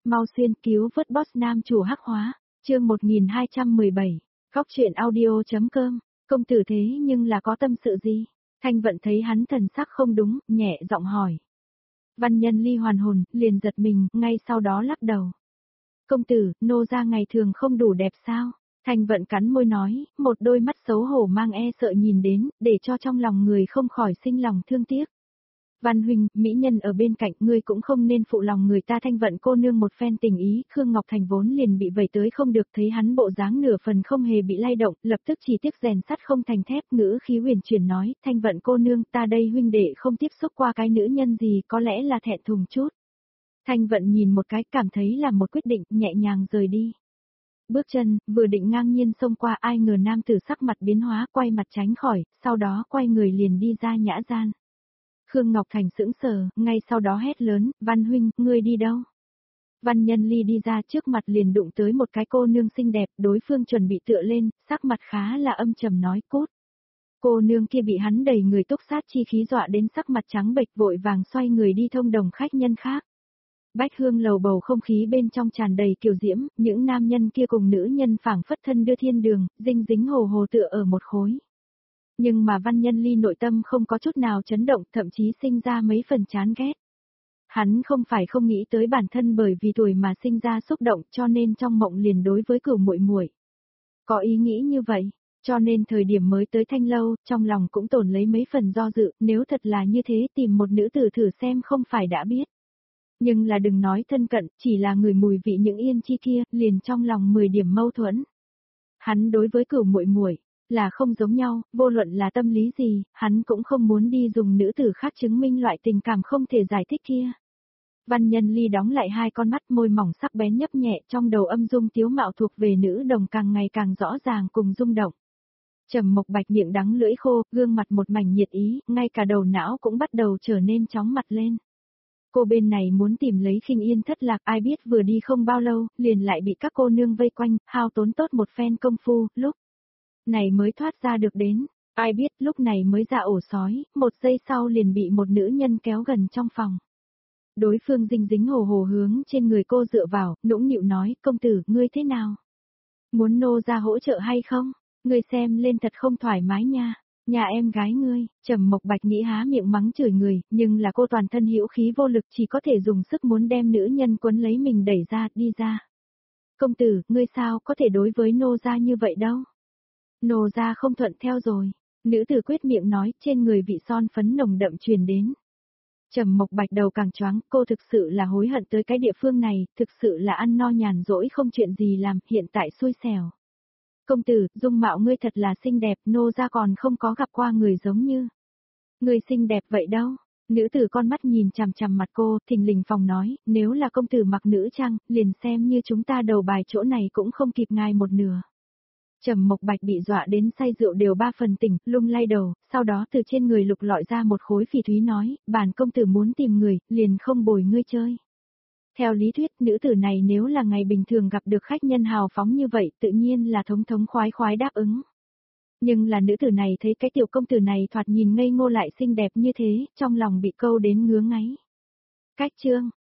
mau xuyên cứu vớt boss nam chủ hắc hóa, chương 1217, góc truyện audio.com, công tử thế nhưng là có tâm sự gì? Thanh Vận thấy hắn thần sắc không đúng, nhẹ giọng hỏi. Văn Nhân Ly hoàn hồn, liền giật mình, ngay sau đó lắc đầu. Công tử, nô gia ngày thường không đủ đẹp sao? Thanh Vận cắn môi nói, một đôi mắt xấu hổ mang e sợ nhìn đến, để cho trong lòng người không khỏi sinh lòng thương tiếc. Văn huynh, mỹ nhân ở bên cạnh, ngươi cũng không nên phụ lòng người ta. Thanh Vận cô nương một phen tình ý, Khương Ngọc Thành vốn liền bị vẩy tới không được, thấy hắn bộ dáng nửa phần không hề bị lay động, lập tức chỉ tiếc rèn sắt không thành thép, ngữ khí huyền chuyển nói, Thanh Vận cô nương, ta đây huynh đệ không tiếp xúc qua cái nữ nhân gì, có lẽ là thẹn thùng chút. Thanh Vận nhìn một cái, cảm thấy là một quyết định, nhẹ nhàng rời đi. Bước chân, vừa định ngang nhiên xông qua, ai ngờ nam tử sắc mặt biến hóa, quay mặt tránh khỏi, sau đó quay người liền đi ra nhã gian. Khương Ngọc Thành sững sờ, ngay sau đó hét lớn, Văn huynh, ngươi đi đâu? Văn Nhân Ly đi ra trước mặt liền đụng tới một cái cô nương xinh đẹp, đối phương chuẩn bị tựa lên, sắc mặt khá là âm trầm nói cút. Cô nương kia bị hắn đẩy người túc sát chi khí dọa đến sắc mặt trắng bệch, vội vàng xoay người đi thông đồng khách nhân khác. Bách Hương lầu bầu không khí bên trong tràn đầy kiều diễm, những nam nhân kia cùng nữ nhân phảng phất thân đưa thiên đường, dinh dính hồ hồ tựa ở một khối. Nhưng mà Văn Nhân Ly nội tâm không có chút nào chấn động, thậm chí sinh ra mấy phần chán ghét. Hắn không phải không nghĩ tới bản thân bởi vì tuổi mà sinh ra xúc động, cho nên trong mộng liền đối với Cửu muội muội có ý nghĩ như vậy, cho nên thời điểm mới tới Thanh lâu, trong lòng cũng tổn lấy mấy phần do dự, nếu thật là như thế tìm một nữ tử thử xem không phải đã biết. Nhưng là đừng nói thân cận, chỉ là người mùi vị những yên chi kia, liền trong lòng 10 điểm mâu thuẫn. Hắn đối với Cửu muội muội là không giống nhau, vô luận là tâm lý gì, hắn cũng không muốn đi dùng nữ tử khác chứng minh loại tình cảm không thể giải thích kia. Văn Nhân Ly đóng lại hai con mắt, môi mỏng sắc bén nhấp nhẹ, trong đầu âm dung tiếu mạo thuộc về nữ đồng càng ngày càng rõ ràng cùng rung động. Trầm Mộc Bạch miệng đắng lưỡi khô, gương mặt một mảnh nhiệt ý, ngay cả đầu não cũng bắt đầu trở nên chóng mặt lên. Cô bên này muốn tìm lấy Khinh Yên thất lạc, ai biết vừa đi không bao lâu, liền lại bị các cô nương vây quanh, hao tốn tốt một phen công phu, lúc này mới thoát ra được đến, ai biết lúc này mới ra ổ sói, một giây sau liền bị một nữ nhân kéo gần trong phòng. Đối phương dinh dính hồ hồ hướng trên người cô dựa vào, nũng nịu nói, công tử, ngươi thế nào? Muốn nô ra hỗ trợ hay không? Ngươi xem lên thật không thoải mái nha. Nhà em gái ngươi, Trầm Mộc Bạch nghĩ há miệng mắng chửi người, nhưng là cô toàn thân hữu khí vô lực, chỉ có thể dùng sức muốn đem nữ nhân quấn lấy mình đẩy ra, đi ra. Công tử, ngươi sao có thể đối với nô gia như vậy đâu? Nô gia không thuận theo rồi. Nữ tử quyết miệng nói, trên người vị son phấn nồng đậm truyền đến. Trầm Mộc Bạch đầu càng choáng, cô thực sự là hối hận tới cái địa phương này, thực sự là ăn no nhàn rỗi không chuyện gì làm, hiện tại xui xẻo. Công tử, dung mạo ngươi thật là xinh đẹp, nô gia còn không có gặp qua người giống như. Ngươi xinh đẹp vậy đâu? Nữ tử con mắt nhìn chằm chằm mặt cô, thình lình phòng nói, nếu là công tử mặc nữ trang, liền xem như chúng ta đầu bài chỗ này cũng không kịp ngài một nửa. Trầm Mộc Bạch bị dọa đến say rượu đều 3 phần tỉnh, lung lay đầu, sau đó từ trên người lục lọi ra một khối phỉ thúy nói, bản công tử muốn tìm người, liền không bồi ngươi chơi. Theo lý thuyết, nữ tử này nếu là ngày bình thường gặp được khách nhân hào phóng như vậy, tự nhiên là thống thống khoái khoái đáp ứng. Nhưng là nữ tử này thấy cái tiểu công tử này thoạt nhìn ngây ngô lại xinh đẹp như thế, trong lòng bị câu đến ngứa ngáy. Cách chương